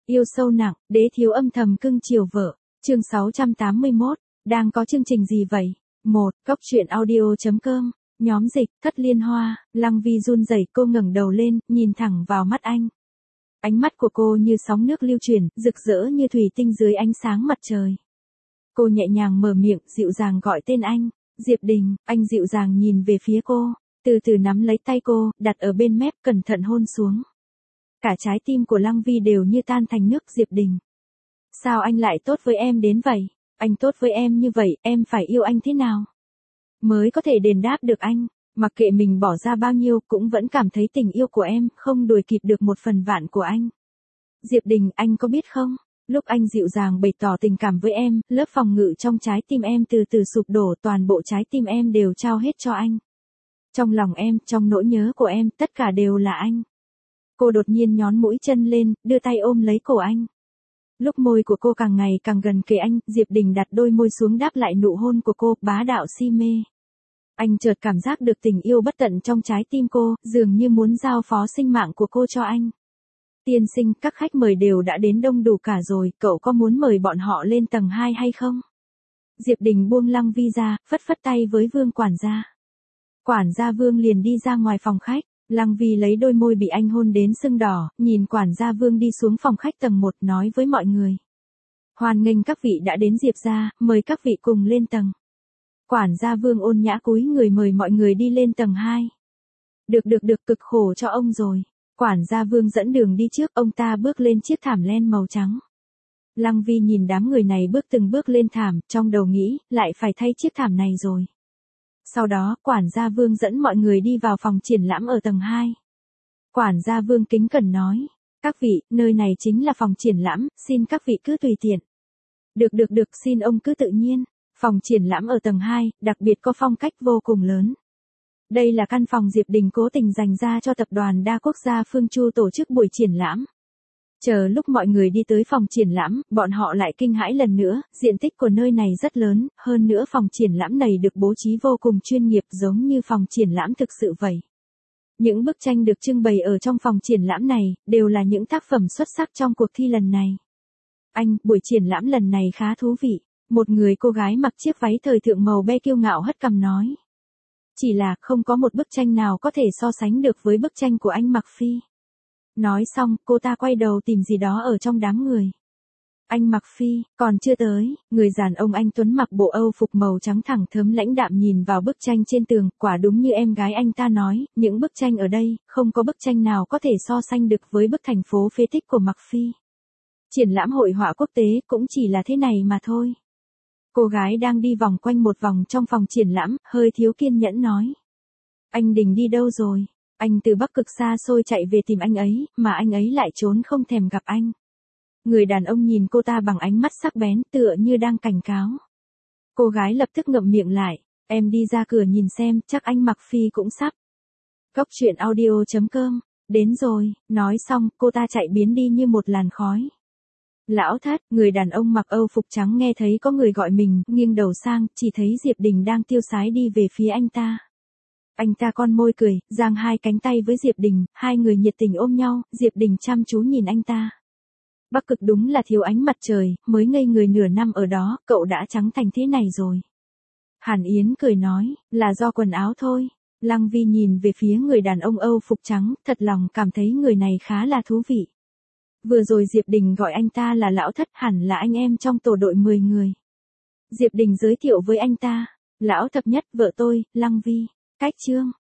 Yêu sâu nặng, đế thiếu âm thầm cưng chiều vợ. Chương 681, đang có chương trình gì vậy? 1. Cốc truyện audio.com. Nhóm dịch, Thất Liên Hoa. Lăng Vi run rẩy, cô ngẩng đầu lên, nhìn thẳng vào mắt anh. Ánh mắt của cô như sóng nước lưu chuyển, rực rỡ như thủy tinh dưới ánh sáng mặt trời. Cô nhẹ nhàng mở miệng, dịu dàng gọi tên anh. Diệp Đình. Anh dịu dàng nhìn về phía cô, từ từ nắm lấy tay cô, đặt ở bên mép, cẩn thận hôn xuống. Cả trái tim của Lăng Vi đều như tan thành nước. Diệp Đình. Sao anh lại tốt với em đến vậy? Anh tốt với em như vậy, em phải yêu anh thế nào mới có thể đền đáp được anh? Mặc kệ mình bỏ ra bao nhiêu, cũng vẫn cảm thấy tình yêu của em không đuổi kịp được 1/1000 của anh. Diệp Đình, anh có biết không? Lúc anh dịu dàng bày tỏ tình cảm với em, lớp phòng ngự trong trái tim em từ từ sụp đổ, toàn bộ trái tim em đều trao hết cho anh. Trong lòng em, trong nỗi nhớ của em, tất cả đều là anh. Cô đột nhiên nhón mũi chân lên, đưa tay ôm lấy cổ anh. Lúc môi của cô càng ngày càng gần kề anh, Diệp Đình đặt đôi môi xuống đáp lại nụ hôn của cô, bá đạo si mê. Anh chợt cảm giác được tình yêu bất tận trong trái tim cô, dường như muốn giao phó sinh mạng của cô cho anh. Tiên sinh, các khách mời đều đã đến đông đủ cả rồi, cậu có muốn mời bọn họ lên tầng 2 hay không? Diệp Đình buông Lăng Vi ra, phất phất tay với Vương quản gia. Quản gia Vương liền đi ra ngoài phòng khách. Lăng Vi lấy đôi môi bị anh hôn đến sưng đỏ, nhìn quản gia Vương đi xuống phòng khách tầng 1 nói với mọi người. Hoan nghênh các vị đã đến Diệp gia, mời các vị cùng lên tầng. Quản gia Vương ôn nhã cúi người mời mọi người đi lên tầng 2. Được, cực khổ cho ông rồi. Quản gia Vương dẫn đường đi trước, ông ta bước lên chiếc thảm len màu trắng. Lăng Vi nhìn đám người này bước từng bước lên thảm, trong đầu nghĩ, lại phải thay chiếc thảm này rồi. Sau đó, quản gia Vương dẫn mọi người đi vào phòng triển lãm ở tầng 2. Quản gia Vương kính cẩn nói, các vị, nơi này chính là phòng triển lãm, xin các vị cứ tùy tiện. Được, xin ông cứ tự nhiên. Phòng triển lãm ở tầng 2, đặc biệt có phong cách vô cùng lớn. Đây là căn phòng Diệp Đình cố tình dành ra cho tập đoàn đa quốc gia Phương Chu tổ chức buổi triển lãm. Chờ lúc mọi người đi tới phòng triển lãm, bọn họ lại kinh hãi lần nữa, diện tích của nơi này rất lớn, hơn nữa phòng triển lãm này được bố trí vô cùng chuyên nghiệp giống như phòng triển lãm thực sự vậy. Những bức tranh được trưng bày ở trong phòng triển lãm này, đều là những tác phẩm xuất sắc trong cuộc thi lần này. Anh, buổi triển lãm lần này khá thú vị. Một người cô gái mặc chiếc váy thời thượng màu be kiêu ngạo hất cằm nói. Chỉ là không có một bức tranh nào có thể so sánh được với bức tranh của anh Mặc Phi. Nói xong, cô ta quay đầu tìm gì đó ở trong đám người. Anh Mặc Phi, còn chưa tới, người đàn ông anh Tuấn mặc bộ Âu phục màu trắng thẳng thớm lãnh đạm nhìn vào bức tranh trên tường, quả đúng như em gái anh ta nói, những bức tranh ở đây, không có bức tranh nào có thể so sánh được với bức thành phố phế tích của Mặc Phi. Triển lãm hội họa quốc tế cũng chỉ là thế này mà thôi. Cô gái đang đi vòng quanh một vòng trong phòng triển lãm, hơi thiếu kiên nhẫn nói. Anh Đình đi đâu rồi? Anh từ Bắc Cực xa xôi chạy về tìm anh ấy, mà anh ấy lại trốn không thèm gặp anh. Người đàn ông nhìn cô ta bằng ánh mắt sắc bén tựa như đang cảnh cáo. Cô gái lập tức ngậm miệng lại, em đi ra cửa nhìn xem, chắc anh Mặc Phi cũng sắp. Cốc truyện audio.com, đến rồi, nói xong, cô ta chạy biến đi như một làn khói. Lão Thất, người đàn ông mặc Âu phục trắng nghe thấy có người gọi mình, nghiêng đầu sang, chỉ thấy Diệp Đình đang tiêu sái đi về phía anh ta. Anh ta con môi cười, giang hai cánh tay với Diệp Đình, hai người nhiệt tình ôm nhau, Diệp Đình chăm chú nhìn anh ta. Bắc Cực đúng là thiếu ánh mặt trời, mới ngây người nửa năm ở đó, cậu đã trắng thành thế này rồi. Hàn Yến cười nói, là do quần áo thôi. Lăng Vi nhìn về phía người đàn ông Âu phục trắng, thật lòng cảm thấy người này khá là thú vị. Vừa rồi Diệp Đình gọi anh ta là Lão Thất, hẳn là anh em trong tổ đội 10 người. Diệp Đình giới thiệu với anh ta, Lão Thập Nhất, vợ tôi, Lăng Vi. Cách chương